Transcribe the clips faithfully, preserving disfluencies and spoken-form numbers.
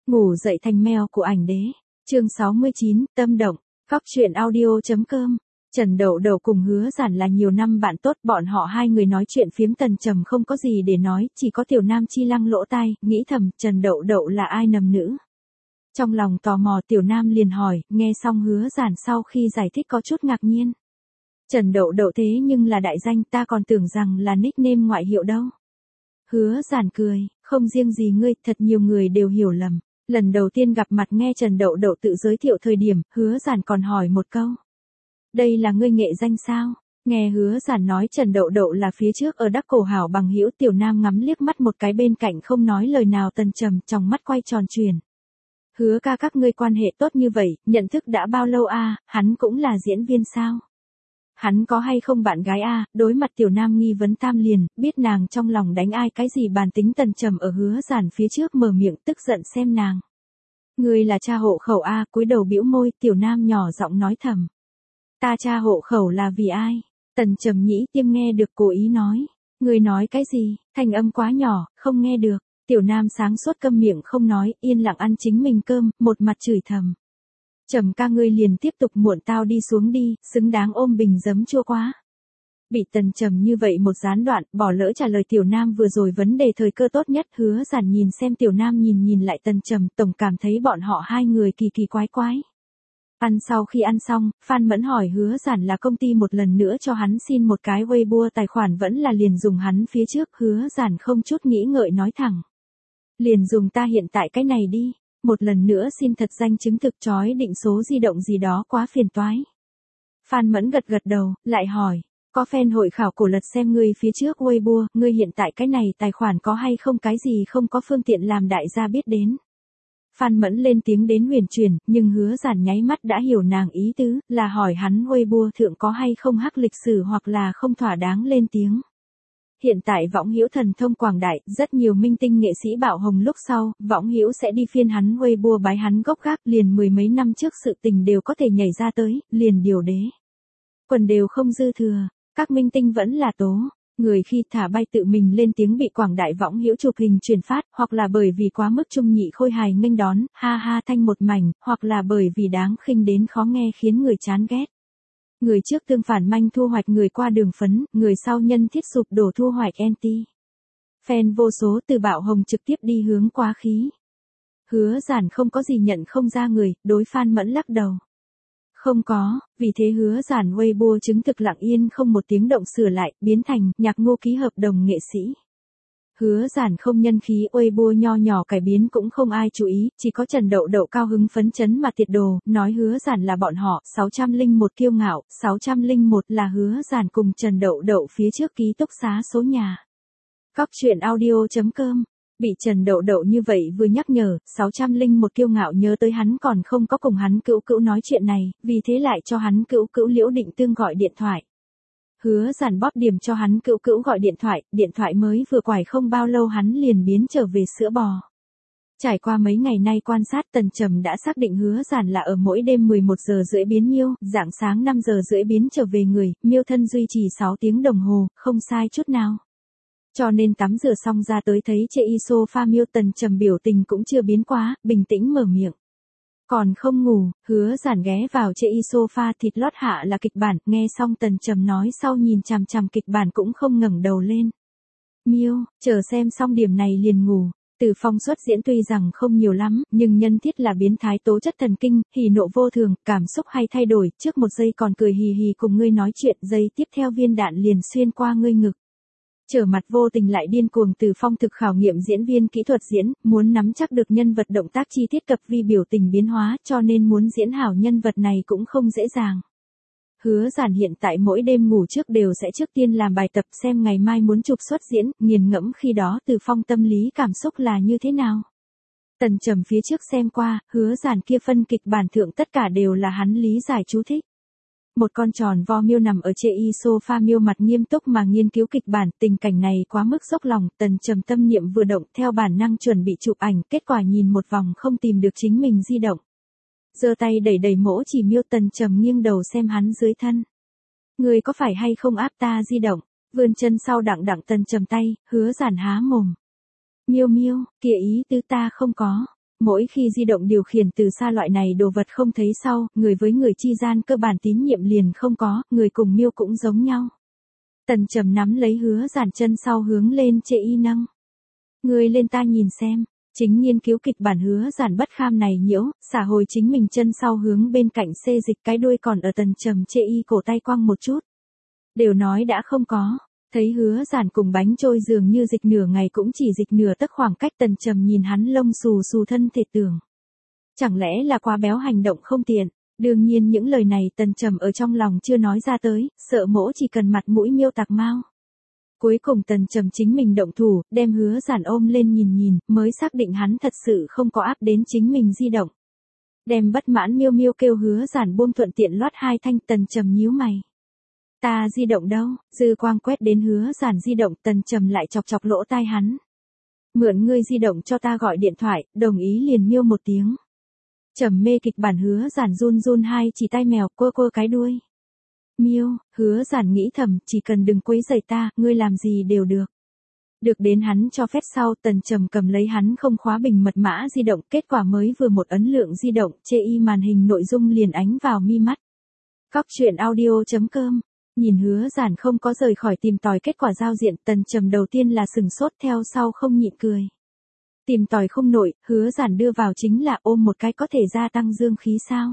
Ngủ dậy thành mèo của ảnh đế. Chương sáu mươi chín, tâm động. Góc truyện audio.com. Trần Đậu Đậu cùng Hứa Giản là nhiều năm bạn tốt, bọn họ hai người nói chuyện phiếm tần trầm không có gì để nói, chỉ có Tiểu Nam chi lăng lỗ tai, nghĩ thầm Trần Đậu Đậu là ai nầm nữ. Trong lòng tò mò Tiểu Nam liền hỏi, nghe xong Hứa Giản sau khi giải thích có chút ngạc nhiên. Trần Đậu Đậu thế nhưng là đại danh, ta còn tưởng rằng là nickname ngoại hiệu đâu. Hứa Giản cười, không riêng gì ngươi, thật nhiều người đều hiểu lầm. Lần đầu tiên gặp mặt nghe Trần Đậu Đậu tự giới thiệu thời điểm, Hứa Giản còn hỏi một câu. Đây là ngươi nghệ danh sao? Nghe Hứa Giản nói Trần Đậu Đậu là phía trước ở Đắc Cổ hảo bằng hữu, Tiểu Nam ngắm liếc mắt một cái bên cạnh không nói lời nào tần trầm, trong mắt quay tròn chuyển. Hứa ca các ngươi quan hệ tốt như vậy, nhận thức đã bao lâu a? À, hắn cũng là diễn viên sao? Hắn có hay không bạn gái a? À, đối mặt Tiểu Nam nghi vấn tam liền, biết nàng trong lòng đánh ai cái gì bàn tính tần trầm ở Hứa Giản phía trước mở miệng tức giận xem nàng. Ngươi là cha hộ khẩu a? À, cúi đầu bĩu môi, Tiểu Nam nhỏ giọng nói thầm. Ta cha hộ khẩu là vì ai? Tần trầm nhĩ tiêm nghe được cố ý nói. Ngươi nói cái gì? Thanh âm quá nhỏ, không nghe được. Tiểu Nam sáng suốt câm miệng không nói, yên lặng ăn chính mình cơm, một mặt chửi thầm. Trầm ca ngươi liền tiếp tục muộn tao đi xuống đi, xứng đáng ôm bình giấm chua quá. Bị tần trầm như vậy một gián đoạn, bỏ lỡ trả lời Tiểu Nam vừa rồi vấn đề thời cơ tốt nhất. Hứa Giản nhìn xem Tiểu Nam nhìn nhìn lại tần trầm, tổng cảm thấy bọn họ hai người kỳ kỳ quái quái. Ăn sau khi ăn xong, Phan Mẫn hỏi Hứa Giản là công ty một lần nữa cho hắn xin một cái Weibo tài khoản vẫn là liền dùng hắn phía trước. Hứa Giản không chút nghĩ ngợi nói thẳng. Liền dùng ta hiện tại cái này đi. Một lần nữa xin thật danh chứng thực chói định số di động gì đó quá phiền toái. Phan Mẫn gật gật đầu, lại hỏi. Có fan hội khảo cổ lật xem ngươi phía trước Weibo, ngươi hiện tại cái này tài khoản có hay không cái gì không có phương tiện làm đại gia biết đến. Phan Mẫn lên tiếng đến huyền truyền, nhưng Hứa Giản nháy mắt đã hiểu nàng ý tứ, là hỏi hắn Weibo thượng có hay không hắc lịch sử hoặc là không thỏa đáng lên tiếng. Hiện tại võng hữu thần thông quảng đại, rất nhiều minh tinh nghệ sĩ bạo hồng lúc sau, võng hữu sẽ đi phiên hắn Weibo bái hắn gốc gác, liền mười mấy năm trước sự tình đều có thể nhảy ra tới, liền điều đế. Quần đều không dư thừa, các minh tinh vẫn là tố. Người khi thả bay tự mình lên tiếng bị quảng đại võng hữu chụp hình truyền phát, hoặc là bởi vì quá mức trung nhị khôi hài nghênh đón, ha ha thanh một mảnh, hoặc là bởi vì đáng khinh đến khó nghe khiến người chán ghét. Người trước tương phản manh thu hoạch người qua đường phấn, người sau nhân thiết sụp đổ thu hoạch anti. Fan vô số từ bạo hồng trực tiếp đi hướng quá khí. Hứa Giản không có gì nhận không ra người, đối Phan Mẫn lắc đầu. Không có, vì thế Hứa Giản Weibo chứng thực lặng yên không một tiếng động sửa lại, biến thành Nhạc Ngô ký hợp đồng nghệ sĩ. Hứa Giản không nhân khí Weibo nho nhỏ cải biến cũng không ai chú ý, chỉ có Trần Đậu Đậu cao hứng phấn chấn mà tiệt đồ, nói Hứa Giản là bọn họ, sáu trăm lẻ một kiêu ngạo, sáu trăm lẻ một là Hứa Giản cùng Trần Đậu Đậu phía trước ký túc xá số nhà. Góc truyện audio.com. Bị Trần Đậu Đậu như vậy vừa nhắc nhở, sáu trăm lẻ một kiêu ngạo nhớ tới hắn còn không có cùng hắn cữu cữu nói chuyện này, vì thế lại cho hắn cữu cữu Liễu Định Tương gọi điện thoại. Hứa Giản bóp điểm cho hắn cữu cữu gọi điện thoại, điện thoại mới vừa quải không bao lâu hắn liền biến trở về sữa bò. Trải qua mấy ngày nay quan sát tần trầm đã xác định Hứa Giản là ở mỗi đêm mười một giờ rưỡi biến miêu, rạng sáng năm giờ rưỡi biến trở về người, miêu thân duy trì sáu tiếng đồng hồ, không sai chút nào. Cho nên tắm rửa xong ra tới thấy chê y sofa miêu tần trầm biểu tình cũng chưa biến quá, bình tĩnh mở miệng. Còn không ngủ, Hứa Giản ghé vào chê y sofa thịt lót hạ là kịch bản, nghe xong tần trầm nói sau nhìn chằm chằm kịch bản cũng không ngẩng đầu lên. Miêu, chờ xem xong điểm này liền ngủ. Từ Phong xuất diễn tuy rằng không nhiều lắm, nhưng nhân thiết là biến thái tố chất thần kinh, hỉ nộ vô thường, cảm xúc hay thay đổi, trước một giây còn cười hì hì cùng ngươi nói chuyện, giây tiếp theo viên đạn liền xuyên qua ngươi ngực. Trở mặt vô tình lại điên cuồng. Từ Phong thực khảo nghiệm diễn viên kỹ thuật diễn, muốn nắm chắc được nhân vật động tác chi tiết cập vi biểu tình biến hóa, cho nên muốn diễn hảo nhân vật này cũng không dễ dàng. Hứa Giản hiện tại mỗi đêm ngủ trước đều sẽ trước tiên làm bài tập xem ngày mai muốn chụp xuất diễn, nghiền ngẫm khi đó Từ Phong tâm lý cảm xúc là như thế nào. Tần trầm phía trước xem qua, Hứa Giản kia phân kịch bản thượng tất cả đều là hắn lý giải chú thích. Một con tròn vo miêu nằm ở chê y sofa miêu mặt nghiêm túc mà nghiên cứu kịch bản, tình cảnh này quá mức dốc lòng, tần trầm tâm niệm vừa động theo bản năng chuẩn bị chụp ảnh, kết quả nhìn một vòng không tìm được chính mình di động. Giơ tay đẩy đẩy mỗ chỉ miêu tần trầm nghiêng đầu xem hắn dưới thân. Người có phải hay không áp ta di động, vươn chân sau đặng đặng tần trầm tay, Hứa Giản há mồm. Miêu miêu, kia ý tứ ta không có. Mỗi khi di động điều khiển từ xa loại này đồ vật không thấy sau, người với người chi gian cơ bản tín nhiệm liền không có, người cùng miêu cũng giống nhau. Tần Trầm nắm lấy Hứa Giản chân sau hướng lên Chê Y nâng. Ngươi lên ta nhìn xem, chính nghiên cứu kịch bản Hứa Giản bất kham này nhiễu, xả hồi chính mình chân sau hướng bên cạnh xê dịch cái đuôi còn ở Tần Trầm Chê Y cổ tay quăng một chút. Đều nói đã không có. Thấy Hứa Giản cùng bánh trôi dường như dịch nửa ngày cũng chỉ dịch nửa tấc khoảng cách, Tần Trầm nhìn hắn lông xù xù thân thể tưởng. Chẳng lẽ là quá béo hành động không tiện, đương nhiên những lời này Tần Trầm ở trong lòng chưa nói ra tới, sợ mỗ chỉ cần mặt mũi miêu tạc mau. Cuối cùng Tần Trầm chính mình động thủ, đem Hứa Giản ôm lên nhìn nhìn, mới xác định hắn thật sự không có áp đến chính mình di động. Đem bất mãn miêu miêu kêu Hứa Giản buông thuận tiện loát hai thanh. Tần Trầm nhíu mày. Ta di động đâu? Dư quang quét đến Hứa Giản di động, Tần Trầm lại chọc chọc lỗ tai hắn. Mượn ngươi di động cho ta gọi điện thoại, đồng ý liền miêu một tiếng. Trầm mê kịch bản Hứa Giản run run hai chỉ tay mèo, quơ quơ cái đuôi. Miêu, Hứa Giản nghĩ thầm, chỉ cần đừng quấy rầy ta, ngươi làm gì đều được. Được đến hắn cho phép sau, Tần Trầm cầm lấy hắn không khóa bình mật mã di động, kết quả mới vừa một ấn lượng di động, Chê Y màn hình nội dung liền ánh vào mi mắt. Cóc truyện audio chấm com. Nhìn Hứa Giản không có rời khỏi tìm tòi kết quả giao diện, Tần Trầm đầu tiên là sừng sốt, theo sau không nhịn cười. Tìm tòi không nổi, Hứa Giản đưa vào chính là ôm một cái có thể gia tăng dương khí sao?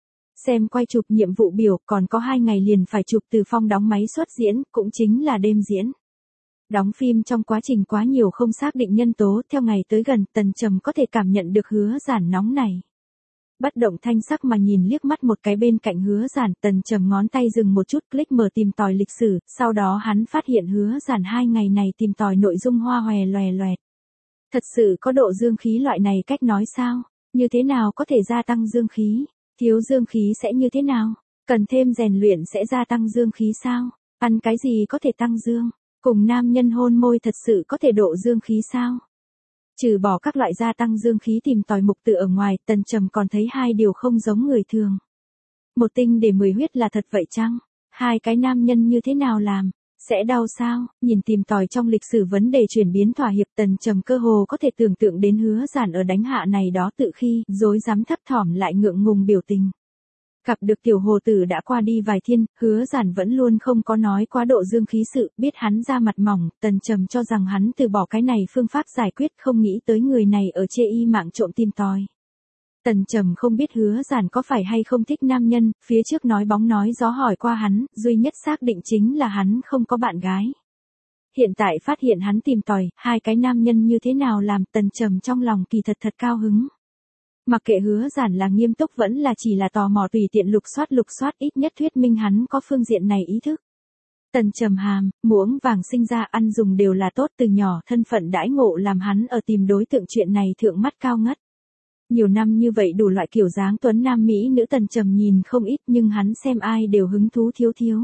Xem quay chụp nhiệm vụ biểu, còn có hai ngày liền phải chụp từ phong đóng máy xuất diễn, cũng chính là đêm diễn. Đóng phim trong quá trình quá nhiều không xác định nhân tố, theo ngày tới gần, Tần Trầm có thể cảm nhận được Hứa Giản nóng này. Bất động thanh sắc mà nhìn liếc mắt một cái bên cạnh Hứa Giản, Tần Trầm ngón tay dừng một chút, click mở tìm tòi lịch sử, sau đó hắn phát hiện Hứa Giản hai ngày này tìm tòi nội dung hoa hòe loè loẹt. Thật sự có độ dương khí loại này cách nói sao? Như thế nào có thể gia tăng dương khí? Thiếu dương khí sẽ như thế nào? Cần thêm rèn luyện sẽ gia tăng dương khí sao? Ăn cái gì có thể tăng dương? Cùng nam nhân hôn môi thật sự có thể độ dương khí sao? Trừ bỏ các loại gia tăng dương khí tìm tòi mục tự ở ngoài, Tần Trầm còn thấy hai điều không giống người thường. Một tinh để mười huyết là thật vậy chăng? Hai cái nam nhân như thế nào làm? Sẽ đau sao? Nhìn tìm tòi trong lịch sử vấn đề chuyển biến thỏa hiệp, Tần Trầm cơ hồ có thể tưởng tượng đến Hứa Giản ở đánh hạ này đó tự khi, rối rắm thấp thỏm lại ngượng ngùng biểu tình. Gặp được tiểu hồ tử đã qua đi vài thiên, Hứa Giản vẫn luôn không có nói quá độ dương khí sự, biết hắn da mặt mỏng, Tần Trầm cho rằng hắn từ bỏ cái này phương pháp giải quyết, không nghĩ tới người này ở Chê Y mạng trộm tìm tòi. Tần Trầm không biết Hứa Giản có phải hay không thích nam nhân, phía trước nói bóng nói gió hỏi qua hắn, duy nhất xác định chính là hắn không có bạn gái. Hiện tại phát hiện hắn tìm tòi, hai cái nam nhân như thế nào làm, Tần Trầm trong lòng kỳ thật thật cao hứng. Mặc kệ Hứa Giản là nghiêm túc vẫn là chỉ là tò mò tùy tiện lục soát lục soát, ít nhất thuyết minh hắn có phương diện này ý thức. Tần Trầm hàm, muỗng vàng sinh ra ăn dùng đều là tốt, từ nhỏ thân phận đãi ngộ làm hắn ở tìm đối tượng chuyện này thượng mắt cao ngất. Nhiều năm như vậy đủ loại kiểu dáng tuấn nam mỹ nữ Tần Trầm nhìn không ít, nhưng hắn xem ai đều hứng thú thiếu thiếu.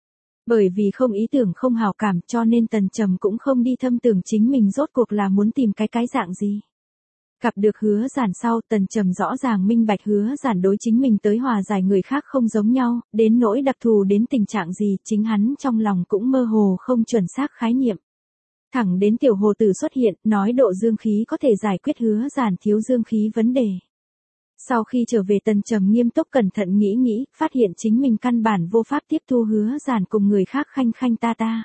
Bởi vì không ý tưởng không hảo cảm cho nên Tần Trầm cũng không đi thâm tưởng chính mình rốt cuộc là muốn tìm cái cái dạng gì. Gặp được Hứa Giản sau, Tần Trầm rõ ràng minh bạch Hứa Giản đối chính mình tới hòa giải người khác không giống nhau, đến nỗi đặc thù đến tình trạng gì, chính hắn trong lòng cũng mơ hồ không chuẩn xác khái niệm. Thẳng đến tiểu hồ tử xuất hiện, nói độ dương khí có thể giải quyết Hứa Giản thiếu dương khí vấn đề. Sau khi trở về Tần Trầm nghiêm túc cẩn thận nghĩ nghĩ, phát hiện chính mình căn bản vô pháp tiếp thu Hứa Giản cùng người khác khanh khanh ta ta.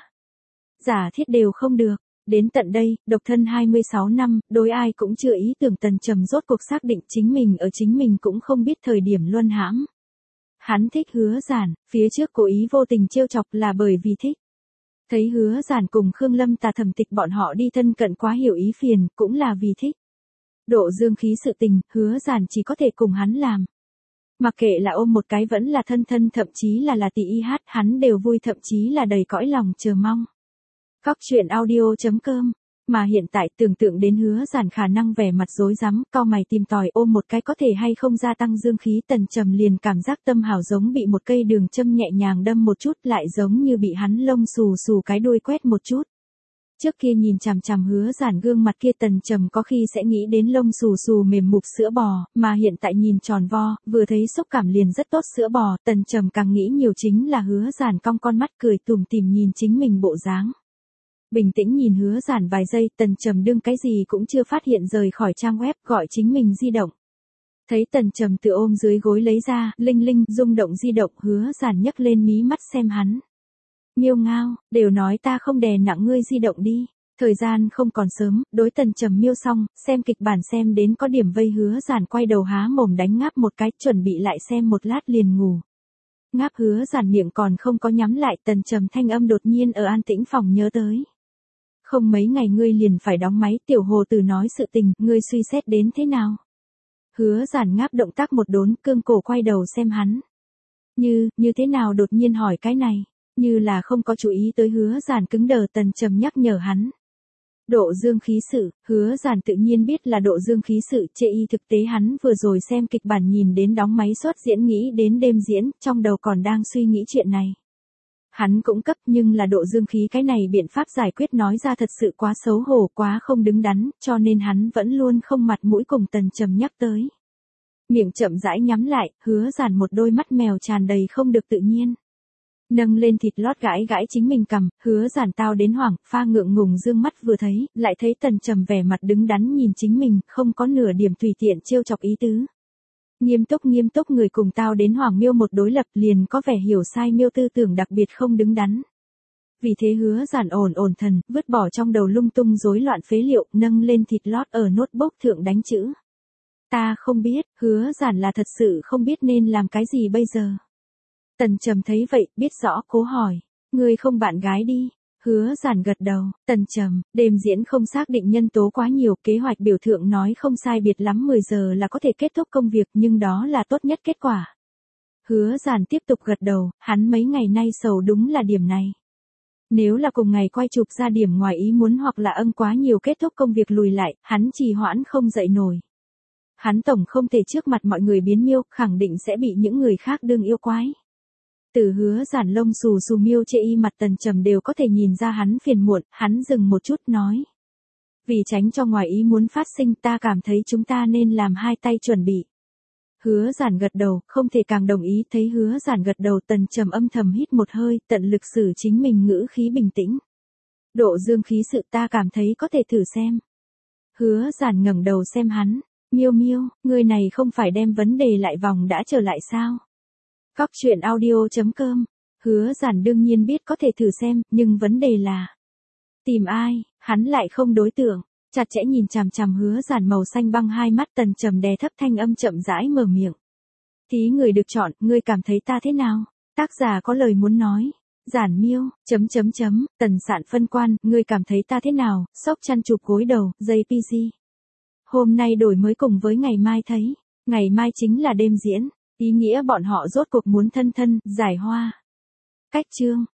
Giả thiết đều không được. Đến tận đây, độc thân hai mươi sáu năm, đối ai cũng chưa ý tưởng, Tần Trầm rốt cuộc xác định chính mình ở chính mình cũng không biết thời điểm luân hãm. Hắn thích Hứa Giản, phía trước cố ý vô tình trêu chọc là bởi vì thích. Thấy Hứa Giản cùng Khương Lâm Tà Thẩm Tịch bọn họ đi thân cận quá hiểu ý phiền, cũng là vì thích. Độ dương khí sự tình, Hứa Giản chỉ có thể cùng hắn làm. Mặc kệ là ôm một cái vẫn là thân thân, thậm chí là là tỷ y hát, hắn đều vui, thậm chí là đầy cõi lòng chờ mong. Cóc truyện audio chấm com. Mà hiện tại tưởng tượng đến Hứa Giản khả năng vẻ mặt rối rắm, cau mày tìm tòi ôm một cái có thể hay không gia tăng dương khí, Tần Trầm liền cảm giác tâm hảo giống bị một cây đường châm nhẹ nhàng đâm một chút, lại giống như bị hắn lông xù xù cái đuôi quét một chút. Trước kia nhìn chằm chằm Hứa Giản gương mặt kia, Tần Trầm có khi sẽ nghĩ đến lông xù xù mềm mục sữa bò, mà hiện tại nhìn tròn vo, vừa thấy xúc cảm liền rất tốt sữa bò, Tần Trầm càng nghĩ nhiều chính là Hứa Giản cong con mắt cười tủm tỉm nhìn chính mình bộ dáng. Bình tĩnh nhìn Hứa Giản vài giây, Tần Trầm đương cái gì cũng chưa phát hiện rời khỏi trang web, gọi chính mình di động. Thấy Tần Trầm tự ôm dưới gối lấy ra, linh linh, rung động di động, Hứa Giản nhấc lên mí mắt xem hắn. Miêu ngao, đều nói ta không đè nặng ngươi di động đi. Thời gian không còn sớm, đối Tần Trầm miêu xong, xem kịch bản xem đến có điểm vây Hứa Giản quay đầu há mồm đánh ngáp một cái, chuẩn bị lại xem một lát liền ngủ. Ngáp Hứa Giản miệng còn không có nhắm lại, Tần Trầm thanh âm đột nhiên ở an tĩnh phòng nhớ tới. Không mấy ngày ngươi liền phải đóng máy, tiểu hồ tử nói sự tình, ngươi suy xét đến thế nào? Hứa Giản ngáp động tác một đốn, cương cổ quay đầu xem hắn. Như, như thế nào đột nhiên hỏi cái này? Như là không có chú ý tới Hứa Giản cứng đờ, Tần Trầm nhắc nhở hắn. Độ dương khí sự, Hứa Giản tự nhiên biết là độ dương khí sự, chê y thực tế hắn vừa rồi xem kịch bản nhìn đến đóng máy xuất diễn nghĩ đến đêm diễn, trong đầu còn đang suy nghĩ chuyện này. Hắn cũng cấp nhưng là độ dương khí cái này biện pháp giải quyết nói ra thật sự quá xấu hổ, quá không đứng đắn, cho nên hắn vẫn luôn không mặt mũi cùng Tần Trầm nhắc tới. Miệng chậm rãi nhắm lại, Hứa Giản một đôi mắt mèo tràn đầy không được tự nhiên. Nâng lên thịt lót gãi gãi chính mình cằm, Hứa Giản tao đến hoảng, pha ngượng ngùng dương mắt vừa thấy, lại thấy Tần Trầm vẻ mặt đứng đắn nhìn chính mình, không có nửa điểm tùy tiện trêu chọc ý tứ. Nghiêm túc nghiêm túc người cùng tao đến Hoàng Miêu một đối lập liền có vẻ hiểu sai Miêu tư tưởng đặc biệt không đứng đắn. Vì thế Hứa Giản ổn ổn thần, vứt bỏ trong đầu lung tung rối loạn phế liệu, nâng lên thịt lót ở notebook thượng đánh chữ. Ta không biết, Hứa Giản là thật sự không biết nên làm cái gì bây giờ. Tần Trầm thấy vậy, biết rõ, cố hỏi, ngươi không bạn gái đi? Hứa Giản gật đầu, Tần Trầm, đêm diễn không xác định nhân tố quá nhiều, kế hoạch biểu thượng nói không sai biệt lắm mười giờ là có thể kết thúc công việc nhưng đó là tốt nhất kết quả. Hứa Giản tiếp tục gật đầu, hắn mấy ngày nay sầu đúng là điểm này. Nếu là cùng ngày quay chụp ra điểm ngoài ý muốn hoặc là ân quá nhiều kết thúc công việc lùi lại, hắn trì hoãn không dậy nổi. Hắn tổng không thể trước mặt mọi người biến Miêu, khẳng định sẽ bị những người khác đương yêu quái. Từ Hứa Giản lông xù xù Miêu chê y mặt Tần Trầm đều có thể nhìn ra hắn phiền muộn, hắn dừng một chút nói. Vì tránh cho ngoài ý muốn phát sinh ta cảm thấy chúng ta nên làm hai tay chuẩn bị. Hứa Giản gật đầu, không thể càng đồng ý, thấy Hứa Giản gật đầu Tần Trầm âm thầm hít một hơi, tận lực xử chính mình ngữ khí bình tĩnh. Độ dương khí sự ta cảm thấy có thể thử xem. Hứa Giản ngẩng đầu xem hắn, Miêu Miêu, người này không phải đem vấn đề lại vòng đã trở lại sao? Cóc truyện audio chấm com. Hứa Giản đương nhiên biết có thể thử xem, nhưng vấn đề là tìm ai, hắn lại không đối tượng. Chặt chẽ nhìn chằm chằm Hứa Giản màu xanh băng hai mắt, Tần Trầm đè thấp thanh âm chậm rãi mở miệng. Thí người được chọn, ngươi cảm thấy ta thế nào? Tác giả có lời muốn nói. Giản Miêu, chấm chấm chấm, Tần Sạn phân quan, ngươi cảm thấy ta thế nào? Sốc chăn chụp gối đầu, jê pê giê. Hôm nay đổi mới cùng với ngày mai thấy. Ngày mai chính là đêm diễn. Ý nghĩa bọn họ rốt cuộc muốn thân thân, giải hoa. Cách chương.